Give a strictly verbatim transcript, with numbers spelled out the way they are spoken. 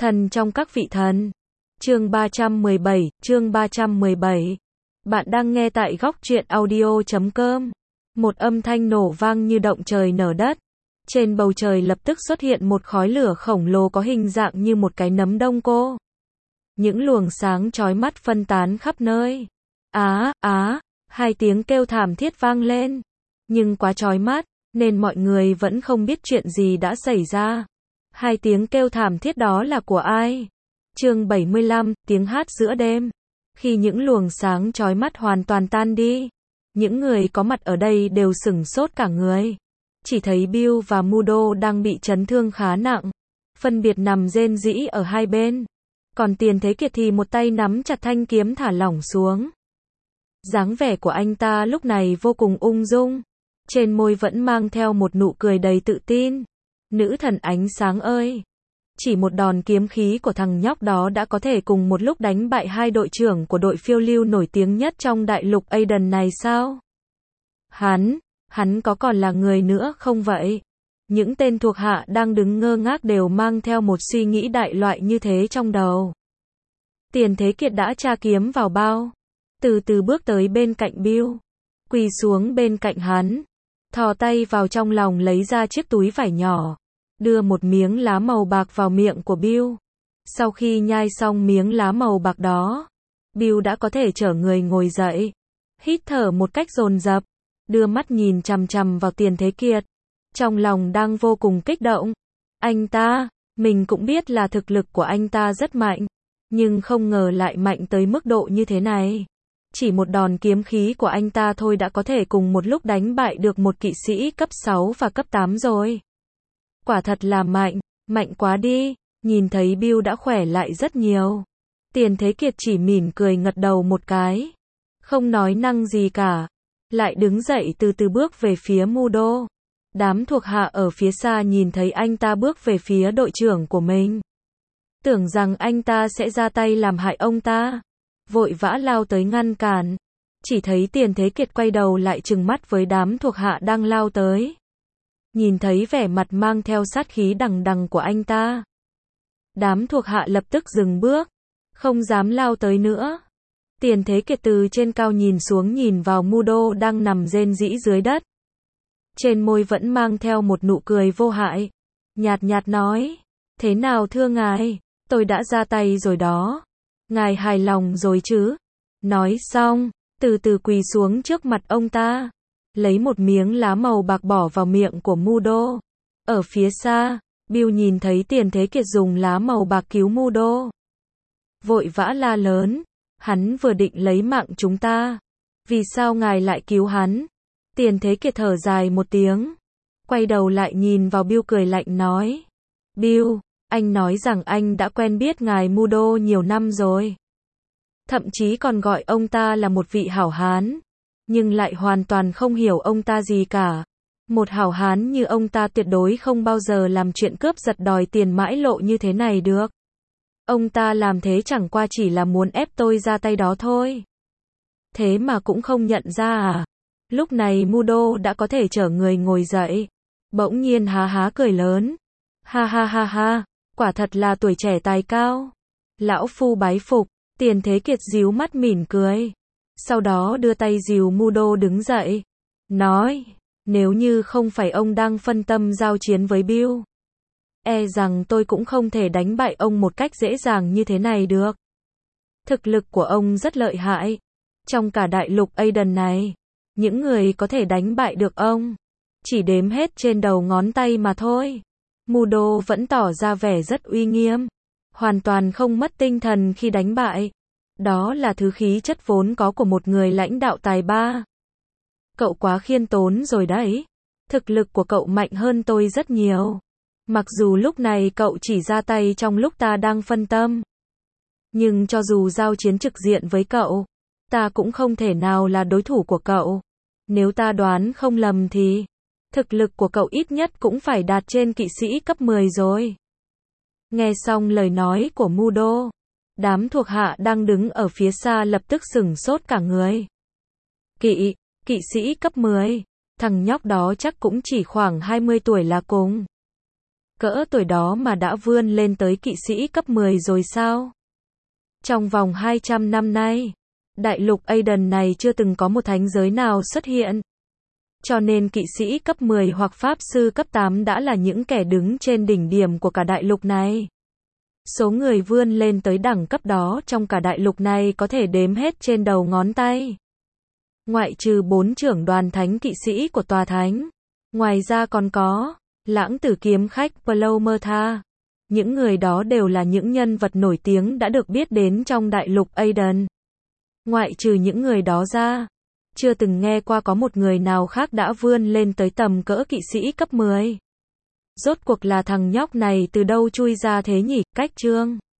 Thần trong các vị thần. Chương ba trăm mười bảy, chương ba trăm mười bảy. Bạn đang nghe tại góc truyện audio chấm com. Một âm thanh nổ vang như động trời nở đất. Trên bầu trời lập tức xuất hiện một khói lửa khổng lồ có hình dạng như một cái nấm đông cô. Những luồng sáng chói mắt phân tán khắp nơi. Á, á, hai tiếng kêu thảm thiết vang lên. Nhưng quá chói mắt, nên mọi người vẫn không biết chuyện gì đã xảy ra. Hai tiếng kêu thảm thiết đó là của ai? Chương bảy mươi lăm, tiếng hát giữa đêm. Khi những luồng sáng chói mắt hoàn toàn tan đi, những người có mặt ở đây đều sửng sốt cả người. Chỉ thấy Bill và Mudo đang bị chấn thương khá nặng, phân biệt nằm rên rỉ ở hai bên. Còn Tiền Thế Kiệt thì một tay nắm chặt thanh kiếm thả lỏng xuống. Dáng vẻ của anh ta lúc này vô cùng ung dung, trên môi vẫn mang theo một nụ cười đầy tự tin. Nữ thần ánh sáng ơi! Chỉ một đòn kiếm khí của thằng nhóc đó đã có thể cùng một lúc đánh bại hai đội trưởng của đội phiêu lưu nổi tiếng nhất trong đại lục Aiden này sao? Hắn, hắn có còn là người nữa không vậy? Những tên thuộc hạ đang đứng ngơ ngác đều mang theo một suy nghĩ đại loại như thế trong đầu. Tiền Thế Kiệt đã tra kiếm vào bao, từ từ bước tới bên cạnh Bill, quỳ xuống bên cạnh hắn, thò tay vào trong lòng lấy ra chiếc túi vải nhỏ, đưa một miếng lá màu bạc vào miệng của Bill. Sau khi nhai xong miếng lá màu bạc đó, Bill đã có thể chở người ngồi dậy, hít thở một cách dồn dập, đưa mắt nhìn chằm chằm vào Tiền Thế Kiệt, trong lòng đang vô cùng kích động. Anh ta, mình cũng biết là thực lực của anh ta rất mạnh, nhưng không ngờ lại mạnh tới mức độ như thế này. Chỉ một đòn kiếm khí của anh ta thôi đã có thể cùng một lúc đánh bại được một kỵ sĩ cấp sáu và cấp tám rồi. Quả thật là mạnh, mạnh quá đi. Nhìn thấy Bill đã khỏe lại rất nhiều, Tiền Thế Kiệt chỉ mỉm cười gật đầu một cái, không nói năng gì cả, lại đứng dậy từ từ bước về phía Mudo. Đám thuộc hạ ở phía xa nhìn thấy anh ta bước về phía đội trưởng của mình, tưởng rằng anh ta sẽ ra tay làm hại ông ta, vội vã lao tới ngăn cản. Chỉ thấy Tiền Thế Kiệt quay đầu lại trừng mắt với đám thuộc hạ đang lao tới. Nhìn thấy vẻ mặt mang theo sát khí đằng đằng của anh ta, đám thuộc hạ lập tức dừng bước, không dám lao tới nữa. Tiền Thế Kiệt từ trên cao nhìn xuống nhìn vào Mudo đang nằm rên rỉ dưới đất. Trên môi vẫn mang theo một nụ cười vô hại, nhạt nhạt nói, thế nào thưa ngài, tôi đã ra tay rồi đó. Ngài hài lòng rồi chứ? Nói xong, từ từ quỳ xuống trước mặt ông ta, lấy một miếng lá màu bạc bỏ vào miệng của Mudo. Ở phía xa, Bill nhìn thấy Tiền Thế Kiệt dùng lá màu bạc cứu Mudo, vội vã la lớn, hắn vừa định lấy mạng chúng ta, vì sao ngài lại cứu hắn? Tiền Thế Kiệt thở dài một tiếng, quay đầu lại nhìn vào Bill cười lạnh nói, Bill, anh nói rằng anh đã quen biết ngài Mudo nhiều năm rồi, thậm chí còn gọi ông ta là một vị hảo hán, nhưng lại hoàn toàn không hiểu ông ta gì cả. Một hảo hán như ông ta tuyệt đối không bao giờ làm chuyện cướp giật đòi tiền mãi lộ như thế này được. Ông ta làm thế chẳng qua chỉ là muốn ép tôi ra tay đó thôi. Thế mà cũng không nhận ra à? Lúc này Mudo đã có thể chở người ngồi dậy, bỗng nhiên há há cười lớn. Ha ha ha ha, quả thật là tuổi trẻ tài cao. Lão phu bái phục. Tiền Thế Kiệt díu mắt mỉm cười, sau đó đưa tay dìu Mudo đứng dậy, nói, nếu như không phải ông đang phân tâm giao chiến với Bill, e rằng tôi cũng không thể đánh bại ông một cách dễ dàng như thế này được. Thực lực của ông rất lợi hại. Trong cả đại lục Aiden này, những người có thể đánh bại được ông chỉ đếm hết trên đầu ngón tay mà thôi. Mudo vẫn tỏ ra vẻ rất uy nghiêm, hoàn toàn không mất tinh thần khi đánh bại. Đó là thứ khí chất vốn có của một người lãnh đạo tài ba. Cậu quá khiêm tốn rồi đấy. Thực lực của cậu mạnh hơn tôi rất nhiều. Mặc dù lúc này cậu chỉ ra tay trong lúc ta đang phân tâm, nhưng cho dù giao chiến trực diện với cậu, ta cũng không thể nào là đối thủ của cậu. Nếu ta đoán không lầm thì thực lực của cậu ít nhất cũng phải đạt trên kỵ sĩ cấp mười rồi. Nghe xong lời nói của Mudo, đám thuộc hạ đang đứng ở phía xa lập tức sửng sốt cả người. Kỵ, kỵ sĩ cấp mười, thằng nhóc đó chắc cũng chỉ khoảng hai mươi tuổi là cùng. Cỡ tuổi đó mà đã vươn lên tới kỵ sĩ cấp mười rồi sao? Trong vòng hai trăm năm nay, đại lục Aden này chưa từng có một thánh giới nào xuất hiện. Cho nên kỵ sĩ cấp mười hoặc pháp sư cấp tám đã là những kẻ đứng trên đỉnh điểm của cả đại lục này. Số người vươn lên tới đẳng cấp đó trong cả đại lục này có thể đếm hết trên đầu ngón tay. Ngoại trừ bốn trưởng đoàn thánh kỵ sĩ của tòa thánh. Ngoài ra còn có lãng tử kiếm khách Plomertha. Những người đó đều là những nhân vật nổi tiếng đã được biết đến trong đại lục Aden. Ngoại trừ những người đó ra, chưa từng nghe qua có một người nào khác đã vươn lên tới tầm cỡ kỵ sĩ cấp mười. Rốt cuộc là thằng nhóc này từ đâu chui ra thế nhỉ? Cách chương